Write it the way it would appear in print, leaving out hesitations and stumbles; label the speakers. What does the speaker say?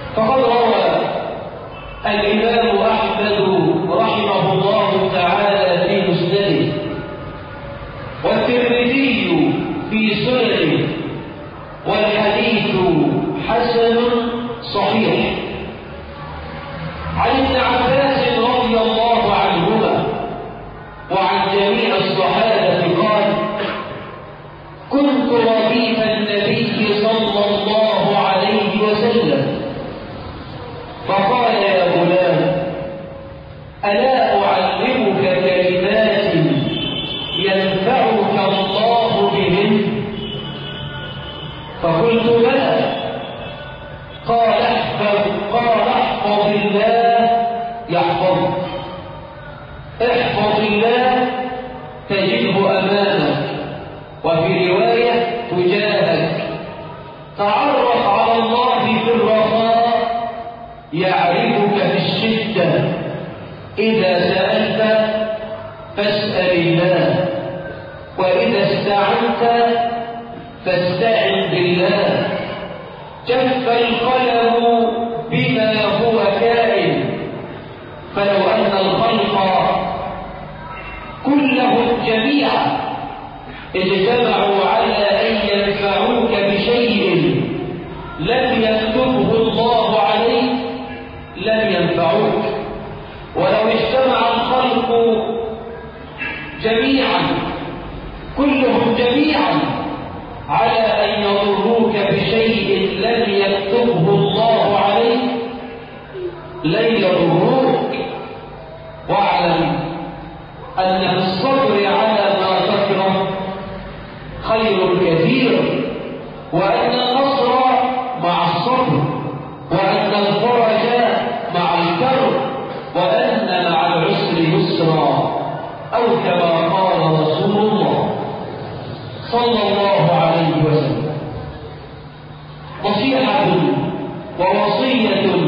Speaker 1: فقد روى الإمام أحمد رحمه الله تعالى في مسنده، والترمذي في سننه، والحديث حسن صحيح، عن ابن عباس رضي الله عنهما وعن جميع الصحابة قال: كنت رديف النبي صلى الله عليه وسلم فقال: يا غلام، ألا أعلمك كلمات ينفعك الله بهن؟ فقلت: بلى. قال: احفظ الله يحفظك، احفظ الله تجده أمامك، وفي رواية تجاهك، تعرف على الله في الرخاء يعرفك في الشدة، إذا سألت فاسأل الله، وإذا استعنت فاستعن بالله. جف القلم بما هو كائن، فلو أن الخلق كلهم جميعا اجتمعوا على أن ينفعوك بشيء لم يكتبه الله عليك لم ينفعوك، ولو اجتمع الخلق جميعا كلهم جميعا على أن يضروك بشيء لم يكتبه الله عليك لن يضروك. واعلم أن في الصبر على ما تكره خير كثير، وأن النصر مع الصبر، وأن الفرج مع الكرب، وأن مع العسر يسرا، أو كما قال رسول الله صلى الله عليه وسلم. نصيحة ووصية